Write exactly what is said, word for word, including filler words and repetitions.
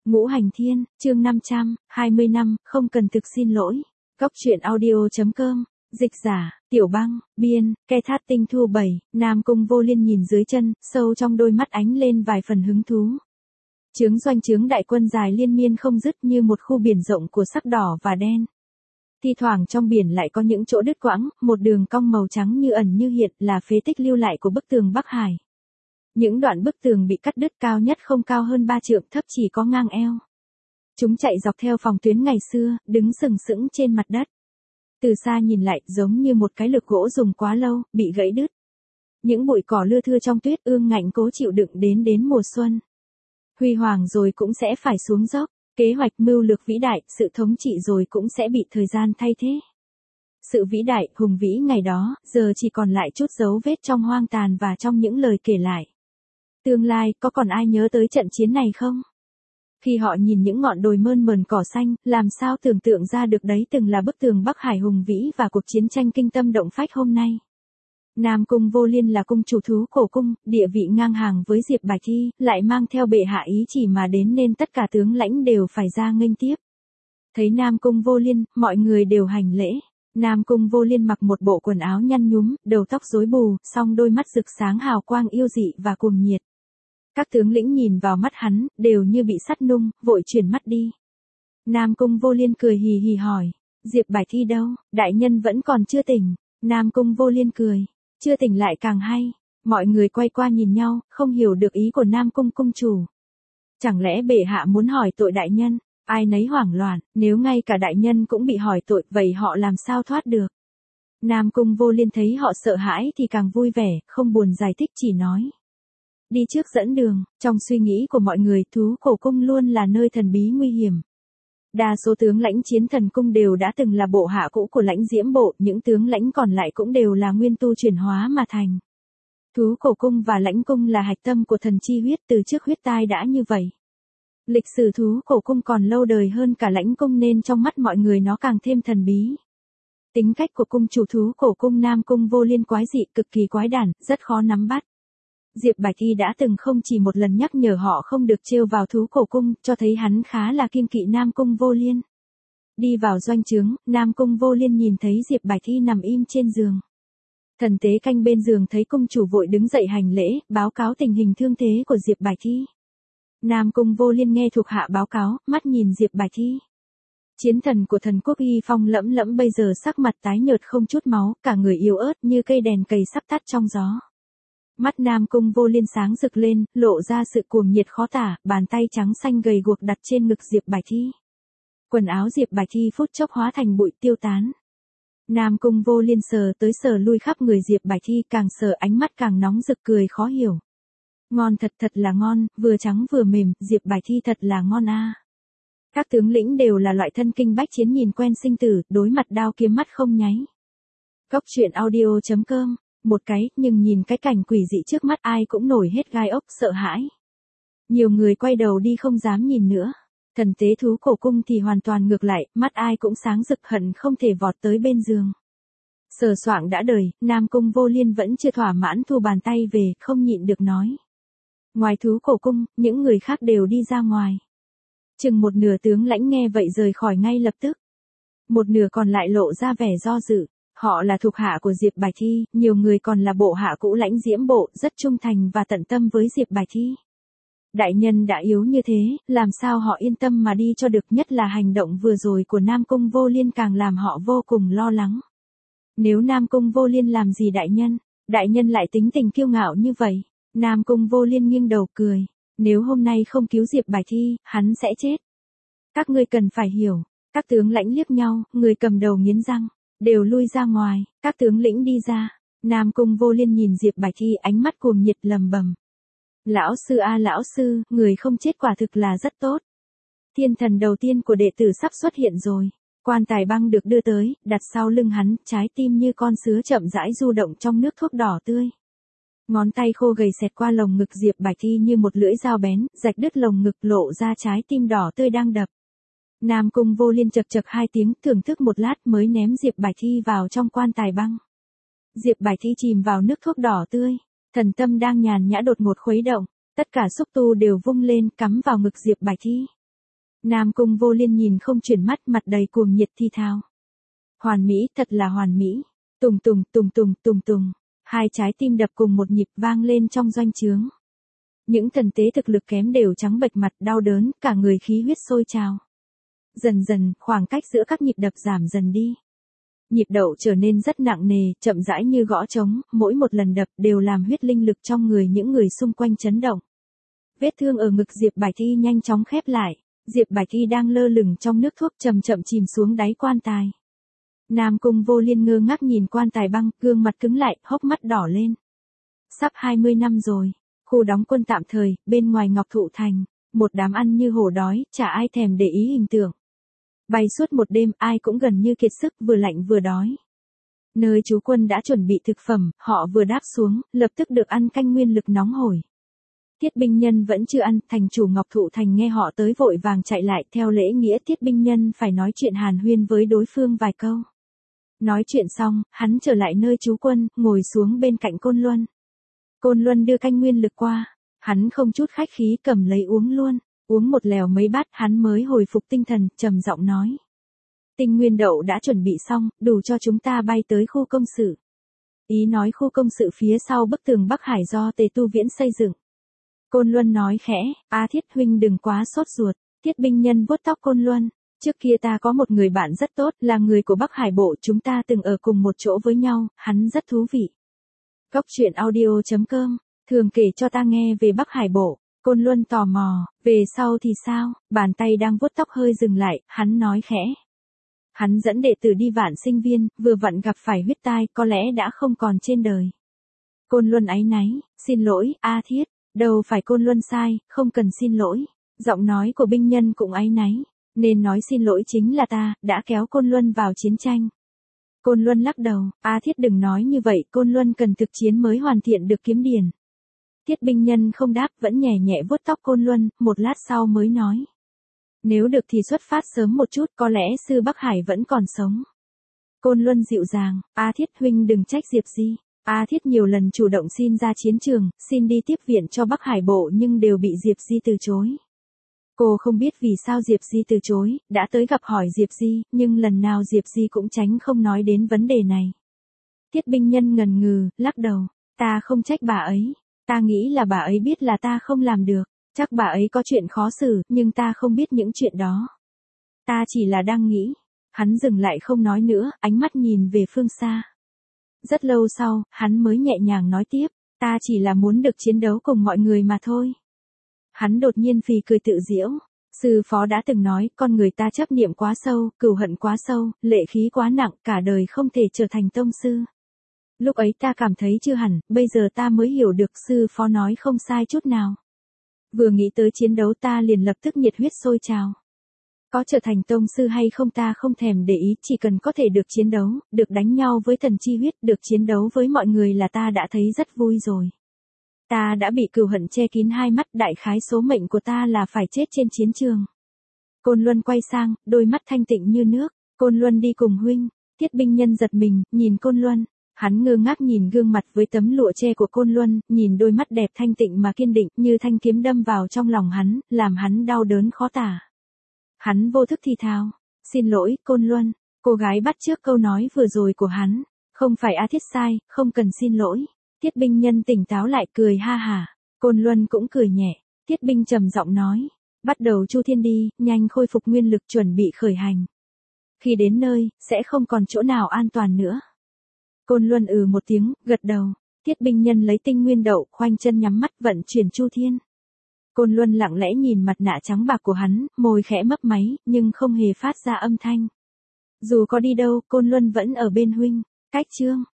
Ngũ Hành Thiên, chương năm trăm hai mươi năm, không cần thực xin lỗi. Góc truyện audio.com, dịch giả, Tiểu Băng, biên, Ke Thát Tinh Thu bảy, Nam Cung Vô Liên nhìn dưới chân, sâu trong đôi mắt ánh lên vài phần hứng thú. Chướng doanh chướng đại quân dài liên miên không dứt như một khu biển rộng của sắc đỏ và đen. Thi thoảng trong biển lại có những chỗ đứt quãng, một đường cong màu trắng như ẩn như hiện là phế tích lưu lại của bức tường Bắc Hải. Những đoạn bức tường bị cắt đứt cao nhất không cao hơn ba trượng, thấp chỉ có ngang eo. Chúng chạy dọc theo phòng tuyến ngày xưa, đứng sừng sững trên mặt đất. Từ xa nhìn lại giống như một cái lược gỗ dùng quá lâu, bị gãy đứt. Những bụi cỏ lưa thưa trong tuyết ương ngạnh cố chịu đựng đến đến mùa xuân. Huy hoàng rồi cũng sẽ phải xuống dốc, kế hoạch mưu lược vĩ đại, sự thống trị rồi cũng sẽ bị thời gian thay thế. Sự vĩ đại, hùng vĩ ngày đó, giờ chỉ còn lại chút dấu vết trong hoang tàn và trong những lời kể lại. Tương lai, có còn ai nhớ tới trận chiến này không? Khi họ nhìn những ngọn đồi mơn mởn cỏ xanh, làm sao tưởng tượng ra được đấy từng là bức tường Bắc Hải hùng vĩ và cuộc chiến tranh kinh tâm động phách hôm nay. Nam Cung Vô Liên là cung chủ thú cổ cung, địa vị ngang hàng với Diệp Bạch Thi, lại mang theo bệ hạ ý chỉ mà đến nên tất cả tướng lãnh đều phải ra nghênh tiếp. Thấy Nam Cung Vô Liên, mọi người đều hành lễ. Nam Cung Vô Liên mặc một bộ quần áo nhăn nhúm, đầu tóc rối bù, song đôi mắt rực sáng hào quang yêu dị và cuồng nhiệt. Các tướng lĩnh nhìn vào mắt hắn, đều như bị sắt nung, vội chuyển mắt đi. Nam Cung Vô Liên cười hì hì hỏi, Diệp Bạch Thi đâu, đại nhân vẫn còn chưa tỉnh. Nam Cung Vô Liên cười, chưa tỉnh lại càng hay. Mọi người quay qua nhìn nhau, không hiểu được ý của Nam Cung cung chủ. Chẳng lẽ bệ hạ muốn hỏi tội đại nhân? Ai nấy hoảng loạn, nếu ngay cả đại nhân cũng bị hỏi tội, vậy họ làm sao thoát được? Nam Cung Vô Liên thấy họ sợ hãi thì càng vui vẻ, không buồn giải thích chỉ nói. Đi trước dẫn đường, trong suy nghĩ của mọi người, thú cổ cung luôn là nơi thần bí nguy hiểm. Đa số tướng lãnh chiến thần cung đều đã từng là bộ hạ cũ của lãnh diễm bộ, những tướng lãnh còn lại cũng đều là nguyên tu chuyển hóa mà thành. Thú cổ cung và lãnh cung là hạch tâm của thần chi huyết, từ trước huyết tai đã như vậy. Lịch sử thú cổ cung còn lâu đời hơn cả lãnh cung nên trong mắt mọi người nó càng thêm thần bí. Tính cách của cung chủ thú cổ cung Nam Cung Vô Liên quái dị, cực kỳ quái đản, rất khó nắm bắt. Diệp Bạch Thi đã từng không chỉ một lần nhắc nhở họ không được trêu vào thú cổ cung, cho thấy hắn khá là kiêng kỵ Nam Cung Vô Liên. Đi vào doanh trướng, Nam Cung Vô Liên nhìn thấy Diệp Bạch Thi nằm im trên giường. Thần tế canh bên giường thấy cung chủ vội đứng dậy hành lễ, báo cáo tình hình thương thế của Diệp Bạch Thi. Nam Cung Vô Liên nghe thuộc hạ báo cáo, mắt nhìn Diệp Bạch Thi. Chiến thần của thần quốc Y Phong lẫm lẫm bây giờ sắc mặt tái nhợt không chút máu, cả người yếu ớt như cây đèn cầy sắp tắt trong gió. Mắt Nam Cung Vô Liên sáng rực lên, lộ ra sự cuồng nhiệt khó tả, bàn tay trắng xanh gầy guộc đặt trên ngực Diệp Bạch Thi. Quần áo Diệp Bạch Thi phút chốc hóa thành bụi tiêu tán. Nam Cung Vô Liên sờ tới sờ lui khắp người Diệp Bạch Thi, càng sờ ánh mắt càng nóng rực, cười khó hiểu. Ngon thật thật là ngon, vừa trắng vừa mềm, Diệp Bạch Thi thật là ngon a. À. Các tướng lĩnh đều là loại thân kinh bách chiến nhìn quen sinh tử, đối mặt đao kiếm mắt không nháy. Góc truyện audio.com, một cái, nhưng nhìn cái cảnh quỷ dị trước mắt ai cũng nổi hết gai ốc, sợ hãi. Nhiều người quay đầu đi không dám nhìn nữa. Thần tế thú cổ cung thì hoàn toàn ngược lại, mắt ai cũng sáng rực hận không thể vọt tới bên giường. Sờ soạng đã đời, Nam Cung Vô Liên vẫn chưa thỏa mãn thu bàn tay về, không nhịn được nói. Ngoài thú cổ cung, những người khác đều đi ra ngoài. Chừng một nửa tướng lãnh nghe vậy rời khỏi ngay lập tức. Một nửa còn lại lộ ra vẻ do dự. Họ là thuộc hạ của Diệp Bạch Thi, nhiều người còn là bộ hạ cũ lãnh diễm bộ, rất trung thành và tận tâm với Diệp Bạch Thi. Đại nhân đã yếu như thế, làm sao họ yên tâm mà đi cho được, nhất là hành động vừa rồi của Nam Cung Vô Liên càng làm họ vô cùng lo lắng. Nếu Nam Cung Vô Liên làm gì đại nhân, đại nhân lại tính tình kiêu ngạo như vậy. Nam Cung Vô Liên nghiêng đầu cười, nếu hôm nay không cứu Diệp Bạch Thi, hắn sẽ chết. Các ngươi cần phải hiểu, các tướng lãnh liếc nhau, người cầm đầu nghiến răng, đều lui ra ngoài, các tướng lĩnh đi ra. Nam Cung Vô Liên nhìn Diệp Bạch Thi ánh mắt cuồng nhiệt lầm bầm. Lão sư a à, lão sư, người không chết quả thực là rất tốt. Thiên thần đầu tiên của đệ tử sắp xuất hiện rồi. Quan tài băng được đưa tới, đặt sau lưng hắn, trái tim như con sứa chậm rãi du động trong nước thuốc đỏ tươi. Ngón tay khô gầy xẹt qua lồng ngực Diệp Bạch Thi như một lưỡi dao bén, rạch đứt lồng ngực, lộ ra trái tim đỏ tươi đang đập. Nam Cung Vô Liên chật chật hai tiếng, thưởng thức một lát mới ném Diệp Bạch Thi vào trong quan tài băng. Diệp Bạch Thi chìm vào nước thuốc đỏ tươi, thần tâm đang nhàn nhã đột ngột khuấy động, tất cả xúc tu đều vung lên cắm vào ngực Diệp Bạch Thi. Nam Cung Vô Liên nhìn không chuyển mắt, mặt đầy cuồng nhiệt thi thao. Hoàn mỹ, thật là hoàn mỹ. Tùng tùng tùng tùng tùng tùng. Hai trái tim đập cùng một nhịp vang lên trong doanh trướng. Những thần tế thực lực kém đều trắng bệch mặt đau đớn, cả người khí huyết sôi trào. Dần dần, khoảng cách giữa các nhịp đập giảm dần đi. Nhịp đậu trở nên rất nặng nề, chậm rãi như gõ trống, mỗi một lần đập đều làm huyết linh lực trong người những người xung quanh chấn động. Vết thương ở ngực Diệp Bạch Y nhanh chóng khép lại, Diệp Bạch Y đang lơ lửng trong nước thuốc chậm chậm chìm xuống đáy quan tài. Nam Cung Vô Liên ngơ ngác nhìn quan tài băng, gương mặt cứng lại, hốc mắt đỏ lên. Sắp hai mươi năm rồi, khu đóng quân tạm thời, bên ngoài Ngọc Thụ Thành, một đám ăn như hổ đói, chả ai thèm để ý hình tượng. Bay suốt một đêm, ai cũng gần như kiệt sức, vừa lạnh vừa đói. Nơi trú quân đã chuẩn bị thực phẩm, họ vừa đáp xuống, lập tức được ăn canh nguyên lực nóng hổi. Tiết binh nhân vẫn chưa ăn, thành chủ Ngọc Thụ Thành nghe họ tới vội vàng chạy lại, theo lễ nghĩa tiết binh nhân phải nói chuyện hàn huyên với đối phương vài câu. Nói chuyện xong, hắn trở lại nơi trú quân, ngồi xuống bên cạnh Côn Luân. Côn Luân đưa canh nguyên lực qua, hắn không chút khách khí cầm lấy uống luôn, uống một lèo mấy bát hắn mới hồi phục tinh thần, trầm giọng nói. Tinh nguyên đậu đã chuẩn bị xong, đủ cho chúng ta bay tới khu công sự. Ý nói khu công sự phía sau bức tường Bắc Hải do Tề Tu Viễn xây dựng. Côn Luân nói khẽ, A Thiết huynh đừng quá sốt ruột, Tiết binh nhân vuốt tóc Côn Luân. Trước kia ta có một người bạn rất tốt, là người của Bắc Hải Bộ, chúng ta từng ở cùng một chỗ với nhau, hắn rất thú vị. Góc truyện audio chấm com, thường kể cho ta nghe về Bắc Hải Bộ. Côn Luân tò mò, về sau thì sao, bàn tay đang vuốt tóc hơi dừng lại, hắn nói khẽ. Hắn dẫn đệ tử đi Vạn Sinh Viên, vừa vặn gặp phải huyết tai, có lẽ đã không còn trên đời. Côn Luân áy náy, xin lỗi, A Thiết, đâu phải Côn Luân sai, không cần xin lỗi. Giọng nói của binh nhân cũng áy náy, nên nói xin lỗi chính là ta, đã kéo Côn Luân vào chiến tranh. Côn Luân lắc đầu, A Thiết đừng nói như vậy, Côn Luân cần thực chiến mới hoàn thiện được kiếm điển. Tiết binh nhân không đáp, vẫn nhẹ nhẹ vuốt tóc Côn Luân, một lát sau mới nói. Nếu được thì xuất phát sớm một chút, có lẽ sư Bắc Hải vẫn còn sống. Côn Luân dịu dàng, A Thiết huynh đừng trách Diệp Di. A Thiết nhiều lần chủ động xin ra chiến trường, xin đi tiếp viện cho Bắc Hải Bộ nhưng đều bị Diệp Di từ chối. Cô không biết vì sao Diệp Di từ chối, đã tới gặp hỏi Diệp Di, nhưng lần nào Diệp Di cũng tránh không nói đến vấn đề này. Tiết binh nhân ngần ngừ, lắc đầu, ta không trách bà ấy, ta nghĩ là bà ấy biết là ta không làm được, chắc bà ấy có chuyện khó xử, nhưng ta không biết những chuyện đó. Ta chỉ là đang nghĩ. Hắn dừng lại không nói nữa, ánh mắt nhìn về phương xa. Rất lâu sau, hắn mới nhẹ nhàng nói tiếp, ta chỉ là muốn được chiến đấu cùng mọi người mà thôi. Hắn đột nhiên phì cười tự giễu. Sư phó đã từng nói, con người ta chấp niệm quá sâu, cừu hận quá sâu, lệ khí quá nặng, cả đời không thể trở thành tông sư. Lúc ấy ta cảm thấy chưa hẳn, bây giờ ta mới hiểu được sư phó nói không sai chút nào. Vừa nghĩ tới chiến đấu ta liền lập tức nhiệt huyết sôi trào. Có trở thành tông sư hay không ta không thèm để ý, chỉ cần có thể được chiến đấu, được đánh nhau với thần chi huyết, được chiến đấu với mọi người là ta đã thấy rất vui rồi. Ta đã bị cừu hận che kín hai mắt, đại khái số mệnh của ta là phải chết trên chiến trường. Côn Luân quay sang, đôi mắt thanh tịnh như nước, Côn Luân đi cùng huynh. Tiết binh nhân giật mình, nhìn Côn Luân, hắn ngơ ngác nhìn gương mặt với tấm lụa che của Côn Luân, nhìn đôi mắt đẹp thanh tịnh mà kiên định như thanh kiếm đâm vào trong lòng hắn, làm hắn đau đớn khó tả. Hắn vô thức thì thào, xin lỗi, Côn Luân. Cô gái bắt chước câu nói vừa rồi của hắn, không phải A Thiết sai, không cần xin lỗi. Tiết binh nhân tỉnh táo lại cười ha hả, Côn Luân cũng cười nhẹ. Tiết binh trầm giọng nói, bắt đầu Chu Thiên đi, nhanh khôi phục nguyên lực chuẩn bị khởi hành. Khi đến nơi, sẽ không còn chỗ nào an toàn nữa. Côn Luân ừ một tiếng, gật đầu. Tiết binh nhân lấy tinh nguyên đậu, khoanh chân nhắm mắt vận chuyển Chu Thiên. Côn Luân lặng lẽ nhìn mặt nạ trắng bạc của hắn, môi khẽ mấp máy, nhưng không hề phát ra âm thanh. Dù có đi đâu, Côn Luân vẫn ở bên huynh. Cách chương